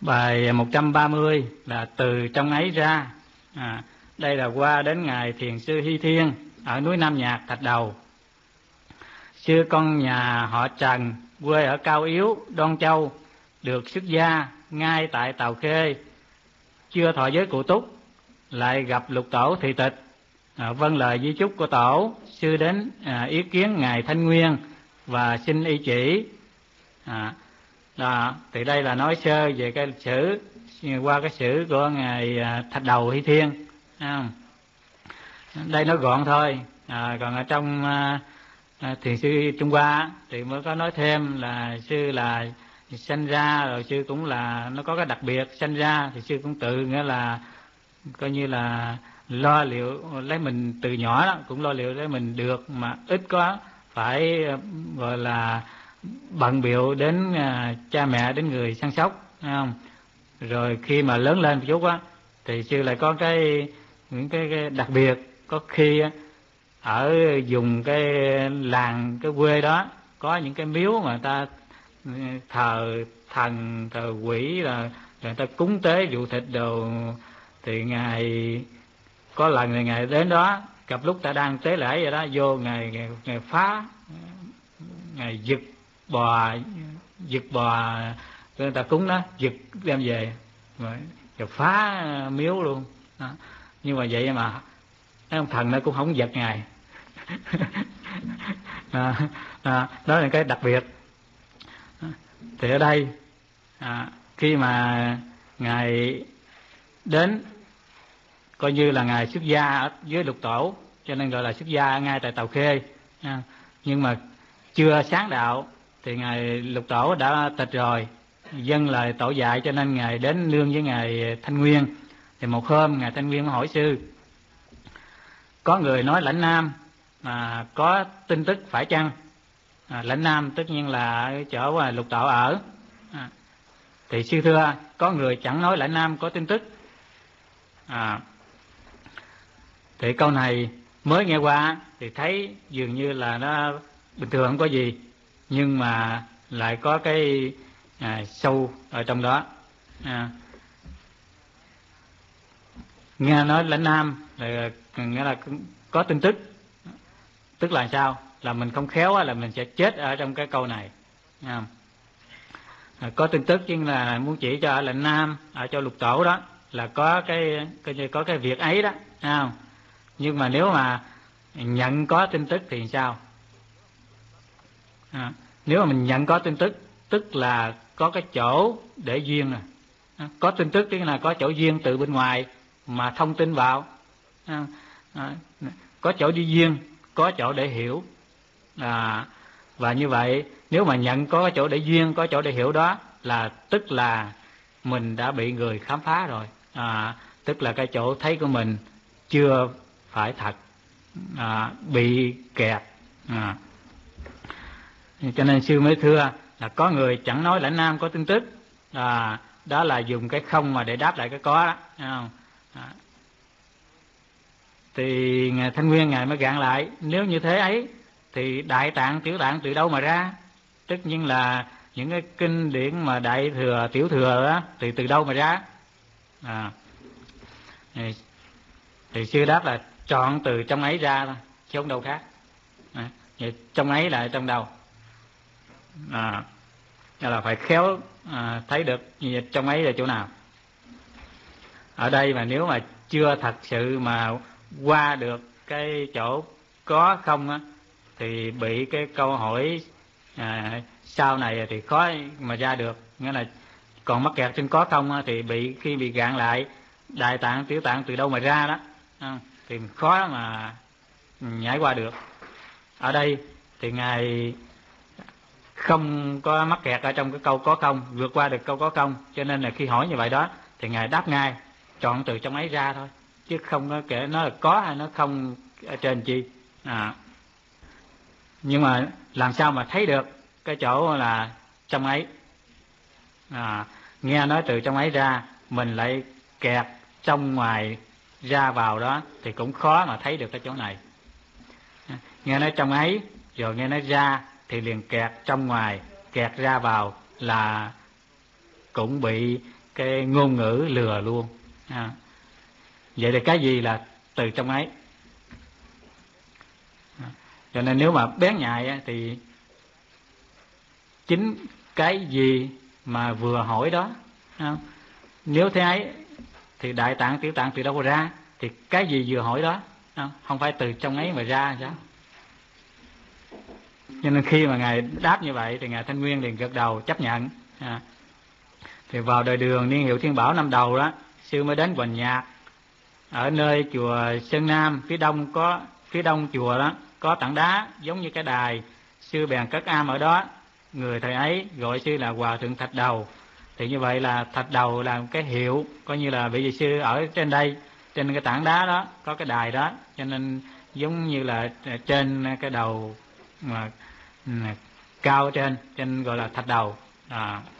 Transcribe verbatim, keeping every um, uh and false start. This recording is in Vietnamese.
Bài một trăm ba mươi là từ trong ấy ra. À, đây là qua đến ngài thiền sư Hy Thiên ở núi Nam Nhạc, Thạch Đầu. Xưa con nhà họ Trần, quê ở Cao Yếu, Đoan Châu, được xuất gia ngay tại Tàu Khê. Chưa thọ giới cụ túc, lại gặp Lục Tổ thị tịch. À, vâng lời di chúc của Tổ, sư đến à, ý kiến ngài Thanh Nguyên và xin y chỉ. À, đó, thì đây là nói sơ về cái lịch sử, qua cái sử của ngài à, Thạch Đầu Hy Thiên. À, đây nó gọn thôi. À, còn ở trong à, à, thiền sư Trung Hoa thì mới có nói thêm là sư là sanh ra rồi, sư cũng là nó có cái đặc biệt, sanh ra thì sư cũng tự nghĩa là coi như là lo liệu lấy mình từ nhỏ đó, cũng lo liệu lấy mình được, mà ít có phải gọi là bận bịu đến uh, cha mẹ, đến người săn sóc, thấy không? Rồi khi mà lớn lên một chút á thì sư lại có cái những cái, cái đặc biệt. Có khi á, ở vùng cái làng cái quê đó có những cái miếu mà ta thờ thần thờ quỷ, là người ta cúng tế vụ thịt đồ, thì ngài có lần này ngài đến đó, gặp lúc ta đang tế lễ vậy đó, vô ngài ngài, ngài phá, ngài giật bò giật bò người ta cúng đó, giật đem về rồi, rồi phá miếu luôn đó. Nhưng mà vậy mà cái ông thần nó cũng không giật ngài. à, à, đó là cái đặc biệt. Thì ở đây à, khi mà ngài đến coi như là ngài xuất gia ở dưới Lục Tổ, cho nên gọi là xuất gia ngay tại Tàu Khê. À, nhưng mà chưa sáng đạo thì ngài Lục Tổ đã tịch rồi, dâng lời Tổ dạy, cho nên ngài đến nương với ngài Thanh Nguyên. Thì một hôm ngài Thanh Nguyên mới hỏi sư, có người nói Lãnh Nam mà có tin tức phải chăng? À, Lãnh Nam tất nhiên là ở chỗ Lục Tổ ở. À, thì sư thưa, có người chẳng nói Lãnh Nam có tin tức. À, thì câu này mới nghe qua thì thấy dường như là nó bình thường, không có gì, nhưng mà lại có cái à, sâu ở trong đó. À, nghe nói Lãnh Nam là nghĩa là có tin tức, tức là sao? Là mình không khéo là mình sẽ chết ở trong cái câu này. À, có tin tức chứ là muốn chỉ cho ở Lãnh Nam, ở cho Lục Tổ đó là có cái có cái việc ấy đó, à, nhưng mà nếu mà nhận có tin tức thì sao? À, nếu mà mình nhận có tin tức, tức là có cái chỗ để duyên nè. À, có tin tức tức là có chỗ duyên từ bên ngoài mà thông tin vào. À, à, có chỗ đi duyên, có chỗ để hiểu. À, và như vậy nếu mà nhận có chỗ để duyên, có chỗ để hiểu đó, là tức là mình đã bị người khám phá rồi. À, tức là cái chỗ thấy của mình chưa phải thật, à, bị kẹt. À, cho nên sư mới thưa là có người chẳng nói Lãnh Nam có tin tức. À, đó là dùng cái không mà để đáp lại cái có đó. À, thì ngài Thanh Nguyên ngài mới gạn lại, nếu như thế ấy thì Đại Tạng Tiểu Tạng từ đâu mà ra? Tất nhiên là những cái kinh điển mà Đại Thừa Tiểu Thừa đó thì từ đâu mà ra? À, thì, thì sư đáp là chọn từ trong ấy ra thôi, chứ không đâu khác. À, vậy trong ấy là trong đâu? À, là phải khéo à, thấy được trong ấy là chỗ nào. Ở đây mà nếu mà chưa thật sự mà qua được cái chỗ có không á, thì bị cái câu hỏi à, sau này thì khó mà ra được. Nghĩa là còn mắc kẹt trên có không á, thì bị khi bị gạn lại Đại Tạng Tiểu Tạng từ đâu mà ra đó, à, thì khó mà nhảy qua được. Ở đây thì ngài không có mắc kẹt ở trong cái câu có không, vượt qua được câu có không, cho nên là khi hỏi như vậy đó thì ngài đáp ngay, chọn từ trong ấy ra thôi, chứ không có kể nó là có hay nó không ở trên chi. À, nhưng mà làm sao mà thấy được cái chỗ là trong ấy? À, nghe nói từ trong ấy ra, mình lại kẹt trong ngoài ra vào đó thì cũng khó mà thấy được cái chỗ này. À, nghe nói trong ấy rồi nghe nói ra thì liền kẹt trong ngoài, kẹt ra vào là cũng bị cái ngôn ngữ lừa luôn. À, vậy thì cái gì là từ trong ấy? À, cho nên nếu mà bén nhạy thì chính cái gì mà vừa hỏi đó, không? Nếu thế ấy thì đại tạng tiểu tạng từ đâu ra, thì cái gì vừa hỏi đó, không, không phải từ trong ấy mà ra sao? Cho nên khi mà ngài đáp như vậy thì ngài Thanh Nguyên liền gật đầu chấp nhận. À, thì vào đời Đường niên hiệu Thiên Bảo năm đầu đó, sư mới đến Hoành Nhạc ở nơi chùa Sơn Nam, phía đông có phía đông chùa đó có tảng đá giống như cái đài. Sư bèn cất am ở đó. Người thời ấy gọi sư là Hòa Thượng Thạch Đầu. Thì như vậy là Thạch Đầu là một cái hiệu, coi như là bởi vì sư ở trên đây, trên cái tảng đá đó có cái đài đó, cho nên giống như là trên cái đầu mà cao ở trên, trên gọi là Thạch Đầu. À,